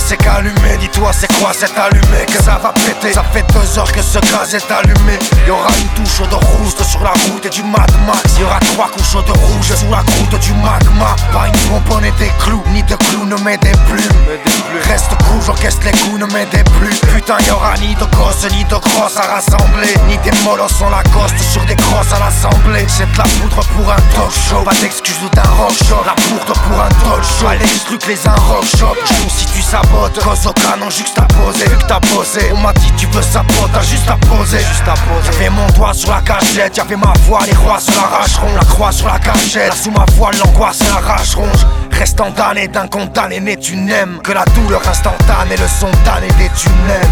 c'est qu'allumé. Dis-toi c'est quoi c'est allumé, que ça va péter. Ça fait 2 heures que ce gaz est allumé. Y'aura une touche de rouste sur la route et du Mad Max. Y'aura 3 couches de rouge sous la croûte du magma. Pas une bonbonne et des clous, ni de clous, ne mets des plumes. Reste cool, j'encaisse les coups, ne mets des plumes. Putain y'aura ni de gosses, ni de grosses à rassembler. Ni des molosses en Lacoste sur des crosses à l'assemblée. C'est de la poudre pour un talk show, pas d'excuses ou d'un rock shop. La poudre pour un talk show, elle exclut que les un rock shop. Joue si tu sabotes, cause au canon juxtaposé. Vu que t'as posé, on m'a dit tu veux saboter, t'as juste à poser. J'avais mon doigt sur la cachette, y'avait ma voix, les rois se l'arracheront. La croix sur la cachette, là sous ma voile, l'angoisse et la rage ronge. Restant damné d'un condamné né tu n'aimes que la douleur instantanée, le son damné des tunnels.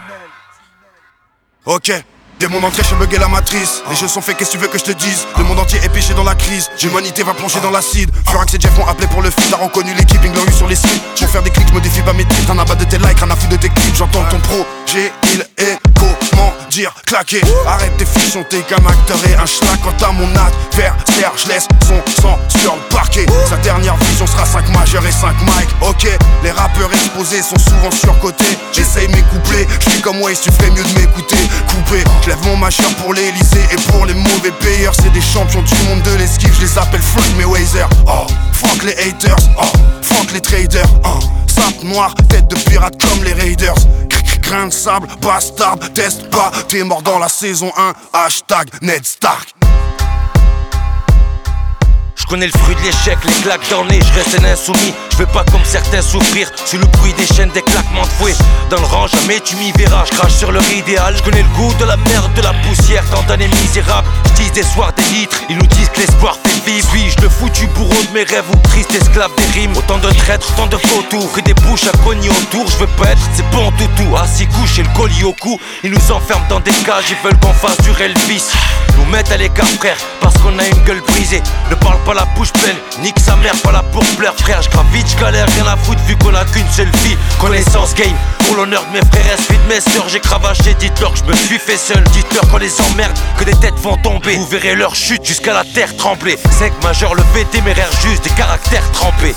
Ok. Dès mon entrée, je bugué la matrice. Les jeux sont faits, qu'est-ce que tu veux que je te dise? Le monde entier est péché dans la crise. L'humanité va plonger dans l'acide. Furax et Jeff m'ont appelé pour le feat. T'as reconnu l'équipe, ils l'ont eu sur les sites. Je vais faire des clics, je modifie pas mes titres. Un abat de tes likes, un affût de tes clips. J'entends ton projet, il est comment dire claqué. Arrête tes fictions, t'es qu'un acteur et un schlag. Quant à mon adversaire, je laisse son sang sur le parquet. Sa dernière vision sera 5 majeurs et 5 mic. Ok, les rappeurs exposés sont souvent surcotés. J'essaye mes couplets, je suis comme Waze, tu ferais mieux de m'écouter. Coupé, lève mon majeur pour l'Elysée et pour les mauvais payeurs. C'est des champions du monde de l'esquive, je les appelle Floyd Mayweather. Oh, fuck les haters, oh, fuck les traders. Oh, sape noir, tête de pirate comme les Raiders. Grain de sable, bastard, teste pas. T'es mort dans la saison 1, hashtag Ned Stark. Je connais le fruit de l'échec, les claques dans le nez, je reste un insoumis. Je veux pas comme certains souffrir sous le bruit des chaînes, des claquements de fouet. Dans le rang, jamais tu m'y verras, je crache sur leur idéal. Je connais le goût de la merde, de la poussière, tant d'années misérables. Je dis des soirs des litres, ils nous disent que l'espoir fait vivre. Suis-je le foutu bourreau de mes rêves ou triste esclave des rimes? Autant de traîtres, autant de vautours, que des bouches à cogner autour. Je veux pas être ces bons toutous, assis couchés le collier au cou. Ils nous enferment dans des cages, ils veulent qu'on fasse durer le vice. Nous mettent à l'écart frère, parce qu'on a une gueule brisée. Ne parle pas la bouche pleine, nique sa mère, pas là pour pleurer frère. J'gravite, j'galère, rien à foutre vu qu'on a qu'une seule vie. Connaissance game, pour l'honneur de mes frères et celui de mes sœurs. J'ai cravaché, dites-leur que je me suis fait seul. Dites-leur qu'on les emmerde, que des têtes vont tomber. Vous verrez leur chute jusqu'à la terre trembler. 5 majeurs levés, téméraires juste, des caractères trempés.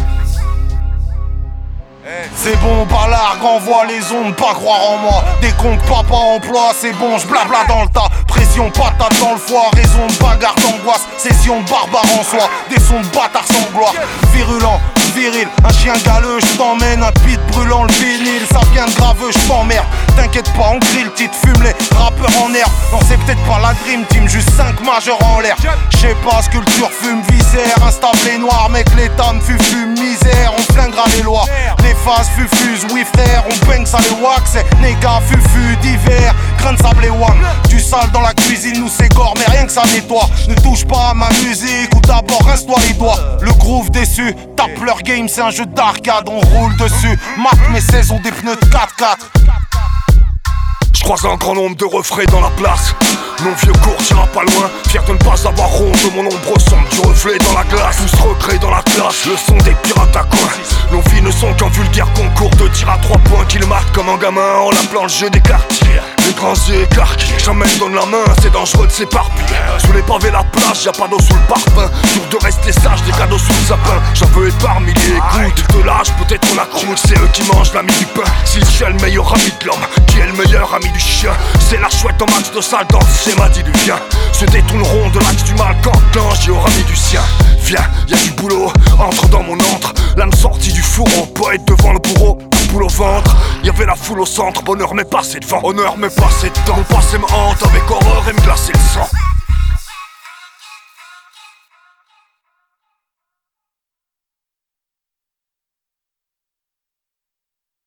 C'est bon, balargue, envoie les ondes, pas croire en moi. Des comptes papa emploi, c'est bon, j'blabla dans le tas. Pression, patate dans le foie, raison de bagarre d'angoisse. Session de barbare en soi, des sons de bâtards sans gloire. Virulent, viril, un chien galeux, j't'emmène. Un pit brûlant le vinyle, ça vient de graveux, j't'emmerde. T'inquiète pas, on grille, petite fume les rappeurs en herbe. Non, c'est peut-être pas la dream team, juste 5 majeurs en l'air. J'sais pas, sculpture, fume, viscère, instablé noir. Mec, l'état me fume, misère, on flinguera les lois. Les phases fufusent, oui frère, on baigne ça les wax. C'est néga, fufu, d'hiver, grain de sable et wang. Du sale dans la cuisine, nous c'est gore, mais rien que ça nettoie. Ne touche pas à ma musique, ou d'abord rince-toi les doigts. Le groove déçu, tape leur game, c'est un jeu d'arcade, on roule dessus. Marque mes 16 ont des pneus de 4x4. Je croise un grand nombre de refrains dans la place. Mon vieux cours tira pas loin, fier de ne pas avoir honte de mon ombre sombre du reflet dans la glace. Tous recréés dans la classe, le son des pirates à coin. Nos vies ne sont qu'un vulgaire concours de tir à 3 points qui le marque comme un gamin en l'appelant le jeu des quartiers. Les grands yeux écarquillés, jamais je donne la main, c'est dangereux de s'éparpiller. Sous les pavés la plage, y'a pas d'eau sous le parpaing. Dur de rester sage, des cadeaux sous le sapin. J'en veux être par milliers, écoute, ils te lâchent, peut-être on la croûte. C'est eux qui mangent l'ami du pain. S'il est le meilleur ami de l'homme, qui est le meilleur ami du chien? C'est la chouette en max de sale dans le schéma diluvien. Se détourneront de l'axe du mal quand l'ange y aura mis du sien. Viens, y'a du boulot, entre dans mon antre. L'âme sortie du fourreau, poète devant le bourreau. Boule au ventre, y'avait la foule au centre. Bonheur mais passé devant, honneur mais passé dedans. Mon passé me hante avec horreur.